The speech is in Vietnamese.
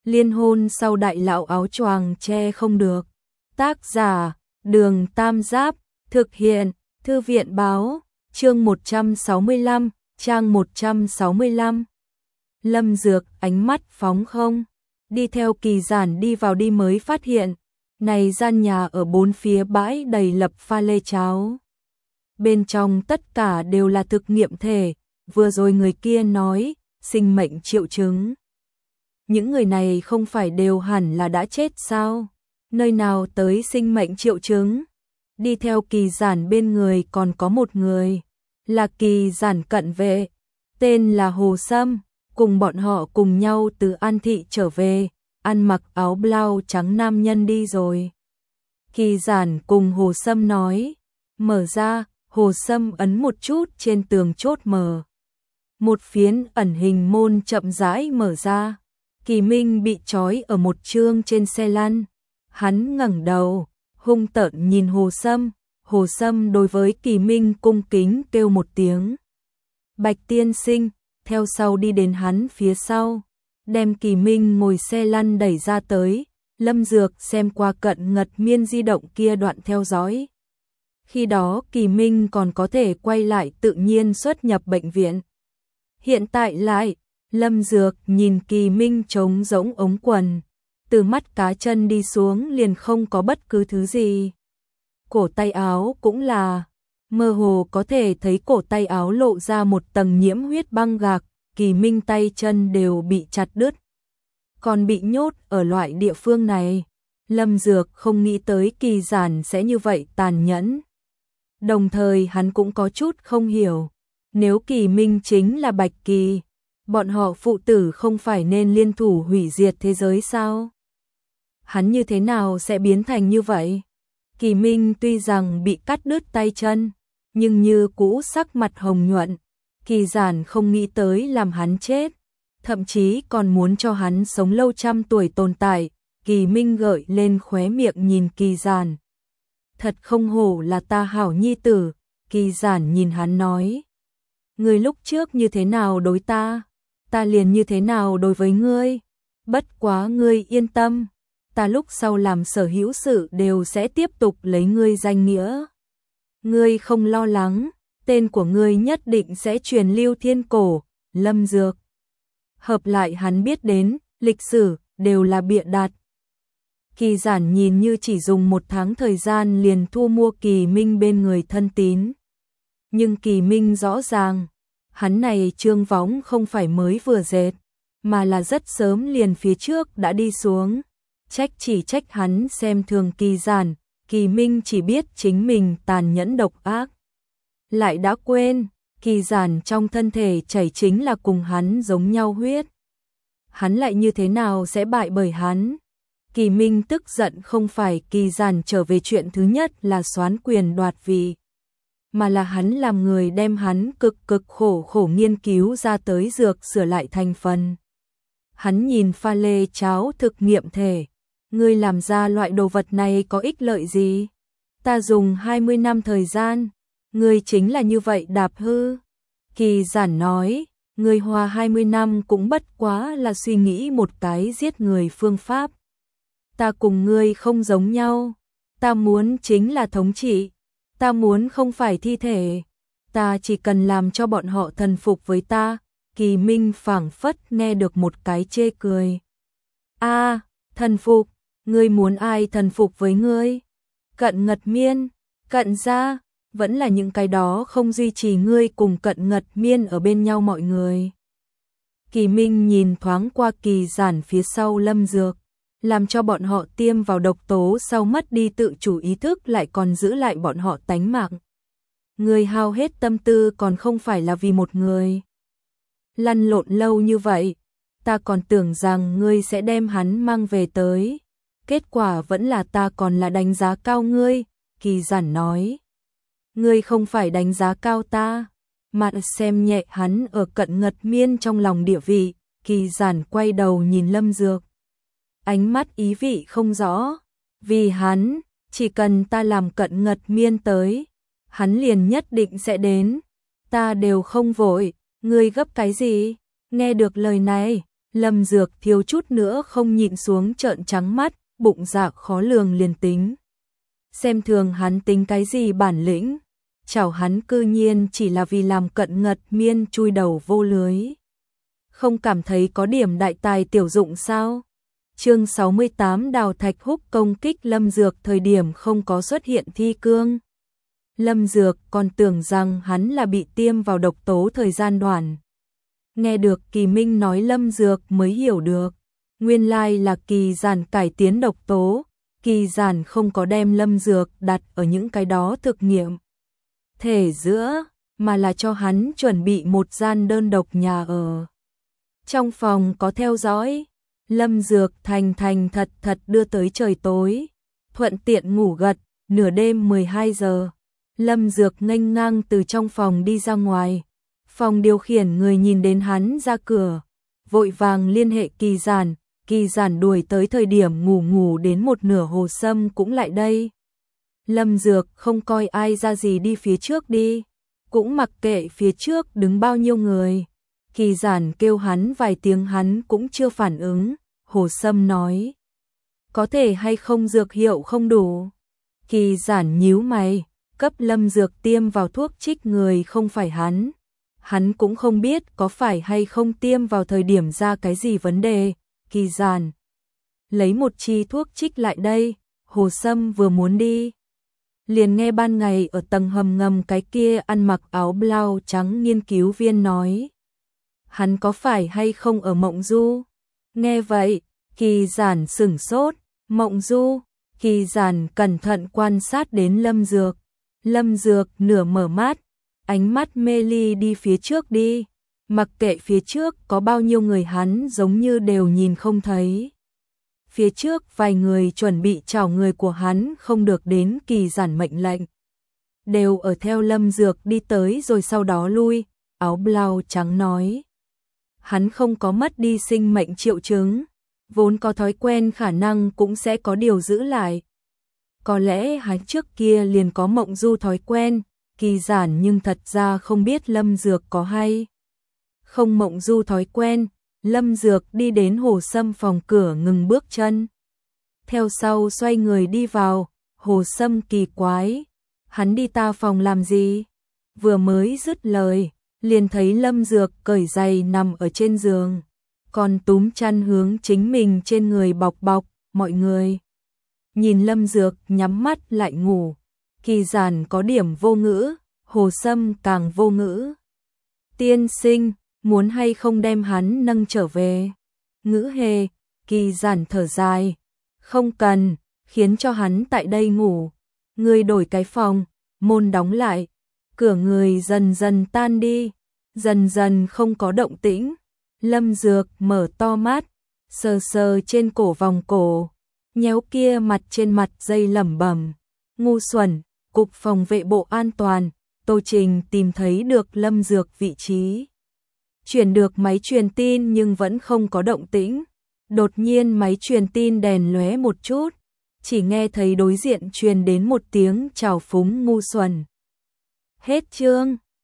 Liên hôn sau đại lão áo choàng che không được. Tác giả, Đường Tam Giáp, thực hiện, Thư viện báo, chương 165, trang 165. Lâm Dược ánh mắt phóng không, đi theo Kỳ Giản đi vào đi mới phát hiện, này gian nhà ở bốn phía bãi đầy lập pha lê cháo. Bên trong tất cả đều là thực nghiệm thể, vừa rồi người kia nói, sinh mệnh triệu chứng. Những người này không phải đều hẳn là đã chết sao? Nơi nào tới sinh mệnh triệu chứng? Đi theo Kỳ Giản bên người còn có một người, là Kỳ Giản cận vệ, tên là Hồ Sâm, cùng bọn họ cùng nhau từ An Thị trở về, ăn mặc áo blau trắng nam nhân đi rồi. Kỳ Giản cùng Hồ Sâm nói, mở ra, Hồ Sâm ấn một chút trên tường chốt mở. Một phiến ẩn hình môn chậm rãi mở ra. Kỳ Minh bị trói ở một chương trên xe lăn. Hắn ngẩng đầu, hung tợn nhìn Hồ Sâm. Hồ Sâm đối với Kỳ Minh cung kính kêu một tiếng. Bạch tiên sinh, theo sau đi đến hắn phía sau. Đem Kỳ Minh ngồi xe lăn đẩy ra tới. Lâm Dược xem qua cận ngật miên di động kia đoạn theo dõi. Khi đó Kỳ Minh còn có thể quay lại tự nhiên xuất nhập bệnh viện. Hiện tại lại, Lâm Dược nhìn Kỳ Minh trống rỗng ống quần, từ mắt cá chân đi xuống liền không có bất cứ thứ gì. Cổ tay áo cũng là, mơ hồ có thể thấy cổ tay áo lộ ra một tầng nhiễm huyết băng gạc, Kỳ Minh tay chân đều bị chặt đứt. Còn bị nhốt ở loại địa phương này, Lâm Dược không nghĩ tới Kỳ Giản sẽ như vậy tàn nhẫn. Đồng thời hắn cũng có chút không hiểu, nếu Kỳ Minh chính là Bạch Kỳ, bọn họ phụ tử không phải nên liên thủ hủy diệt thế giới sao? Hắn như thế nào sẽ biến thành như vậy? Kỳ Minh tuy rằng bị cắt đứt tay chân, nhưng như cũ sắc mặt hồng nhuận. Kỳ Giản không nghĩ tới làm hắn chết, thậm chí còn muốn cho hắn sống lâu trăm tuổi tồn tại. Kỳ Minh gợi lên khóe miệng nhìn Kỳ Giản. Thật không hổ là ta hảo nhi tử, Kỳ Giản nhìn hắn nói. Ngươi lúc trước như thế nào đối ta, ta liền như thế nào đối với ngươi. Bất quá ngươi yên tâm, ta lúc sau làm sở hữu sự đều sẽ tiếp tục lấy ngươi danh nghĩa. Ngươi không lo lắng, tên của ngươi nhất định sẽ truyền lưu thiên cổ. Lâm Dược hợp lại hắn biết đến, lịch sử đều là bịa đặt. Kỳ Giản nhìn như chỉ dùng một tháng thời gian liền thu mua Kỳ Minh bên người thân tín. Nhưng Kỳ Minh rõ ràng, hắn này trương võng không phải mới vừa dệt, mà là rất sớm liền phía trước đã đi xuống. Chỉ trách hắn xem thường Kỳ Giản, Kỳ Minh chỉ biết chính mình tàn nhẫn độc ác. Lại đã quên, Kỳ Giản trong thân thể chảy chính là cùng hắn giống nhau huyết. Hắn lại như thế nào sẽ bại bởi hắn? Kỳ Minh tức giận không phải Kỳ Giản trở về chuyện thứ nhất là soán quyền đoạt vị, mà là hắn làm người đem hắn cực khổ nghiên cứu ra tới dược sửa lại thành phần. Hắn nhìn pha lê cháo thực nghiệm thể, ngươi làm ra loại đồ vật này có ích lợi gì? Ta dùng 20 năm thời gian, ngươi chính là như vậy đạp hư. Kỳ Giản nói, ngươi hoa 20 năm cũng bất quá là suy nghĩ một cái giết người phương pháp. Ta cùng ngươi không giống nhau, ta muốn chính là thống trị, ta muốn không phải thi thể, ta chỉ cần làm cho bọn họ thần phục với ta. Kỳ Minh phảng phất nghe được một cái chê cười. A, thần phục, ngươi muốn ai thần phục với ngươi? Cận Ngật Miên, Cận gia, vẫn là những cái đó không duy trì ngươi cùng Cận Ngật Miên ở bên nhau mọi người. Kỳ Minh nhìn thoáng qua Kỳ Giản phía sau Lâm Dược, làm cho bọn họ tiêm vào độc tố sau mất đi tự chủ ý thức lại còn giữ lại bọn họ tánh mạng. Ngươi hao hết tâm tư còn không phải là vì một người. Lăn lộn lâu như vậy, ta còn tưởng rằng ngươi sẽ đem hắn mang về tới. Kết quả vẫn là ta còn là đánh giá cao ngươi, Kỳ Giản nói. Ngươi không phải đánh giá cao ta, mà xem nhẹ hắn ở Cận Ngật Miên trong lòng địa vị. Kỳ Giản quay đầu nhìn Lâm Dược, ánh mắt ý vị không rõ. Vì hắn, chỉ cần ta làm Cận Ngật Miên tới, hắn liền nhất định sẽ đến. Ta đều không vội, ngươi gấp cái gì? Nghe được lời này, Lâm Dược thiếu chút nữa không nhịn xuống trợn trắng mắt, bụng dạ khó lường liền tính. Xem thường hắn tính cái gì bản lĩnh, chảo hắn cư nhiên chỉ là vì làm cận ngật miên chui đầu vô lưới. Không cảm thấy có điểm đại tài tiểu dụng sao? Chương 68 Đào Thạch Húc công kích Lâm Dược thời điểm không có xuất hiện thi cương. Lâm Dược còn tưởng rằng hắn là bị tiêm vào độc tố thời gian đoạn. Nghe được Kỳ Minh nói Lâm Dược mới hiểu được. Nguyên lai là Kỳ Giản cải tiến độc tố. Kỳ Giản không có đem Lâm Dược đặt ở những cái đó thực nghiệm thể giữa, mà là cho hắn chuẩn bị một gian đơn độc nhà ở. Trong phòng có theo dõi, Lâm Dược thành thật thật đưa tới trời tối, thuận tiện ngủ gật, nửa đêm 12 giờ. Lâm Dược nghênh ngang từ trong phòng đi ra ngoài, phòng điều khiển người nhìn đến hắn ra cửa, vội vàng liên hệ Kỳ Giản đuổi tới thời điểm ngủ đến một nửa Hồ Sâm cũng lại đây. Lâm Dược không coi ai ra gì đi phía trước đi, cũng mặc kệ phía trước đứng bao nhiêu người. Kỳ Giản kêu hắn vài tiếng hắn cũng chưa phản ứng, Hồ Sâm nói. Có thể hay không dược hiệu không đủ? Kỳ Giản nhíu mày, cấp Lâm Dược tiêm vào thuốc trích người không phải hắn. Hắn cũng không biết có phải hay không tiêm vào thời điểm ra cái gì vấn đề. Kỳ Giản lấy một chi thuốc trích lại đây, Hồ Sâm vừa muốn đi. Liền nghe ban ngày ở tầng hầm ngầm cái kia ăn mặc áo blau trắng nghiên cứu viên nói. Hắn có phải hay không ở Mộng Du? Nghe vậy, Kỳ Giản sửng sốt, Mộng Du. Kỳ Giản cẩn thận quan sát đến Lâm Dược. Lâm Dược nửa mở mắt, ánh mắt mê ly đi phía trước đi. Mặc kệ phía trước có bao nhiêu người hắn giống như đều nhìn không thấy. Phía trước vài người chuẩn bị chào người của hắn không được đến Kỳ Giản mệnh lệnh. Đều ở theo Lâm Dược đi tới rồi sau đó lui, áo blau trắng nói. Hắn không có mất đi sinh mệnh triệu chứng, vốn có thói quen khả năng cũng sẽ có điều giữ lại. Có lẽ hắn trước kia liền có Mộng Du thói quen, Kỳ Giản nhưng thật ra không biết Lâm Dược có hay không Mộng Du thói quen. Lâm Dược đi đến Hồ Sâm phòng cửa ngừng bước chân. Theo sau xoay người đi vào, Hồ Sâm kỳ quái. Hắn đi ta phòng làm gì? Vừa mới dứt lời, liền thấy Lâm Dược cởi giày nằm ở trên giường. Còn túm chăn hướng chính mình trên người bọc, mọi người. Nhìn Lâm Dược nhắm mắt lại ngủ. Kỳ Giản có điểm vô ngữ, Hồ Sâm càng vô ngữ. Tiên sinh, muốn hay không đem hắn nâng trở về? Ngữ hề, Kỳ Giản thở dài. Không cần, khiến cho hắn tại đây ngủ. Người đổi cái phòng, môn đóng lại. Cửa người dần dần tan đi, dần dần không có động tĩnh. Lâm Dược mở to mắt, sờ trên cổ vòng cổ, nhéo kia mặt trên mặt dây lẩm bẩm. Ngu xuẩn, cục phòng vệ bộ an toàn, Tô Trình tìm thấy được Lâm Dược vị trí. Chuyển được máy truyền tin nhưng vẫn không có động tĩnh. Đột nhiên máy truyền tin đèn lóe một chút, chỉ nghe thấy đối diện truyền đến một tiếng chào phúng ngu xuẩn. Hết chương.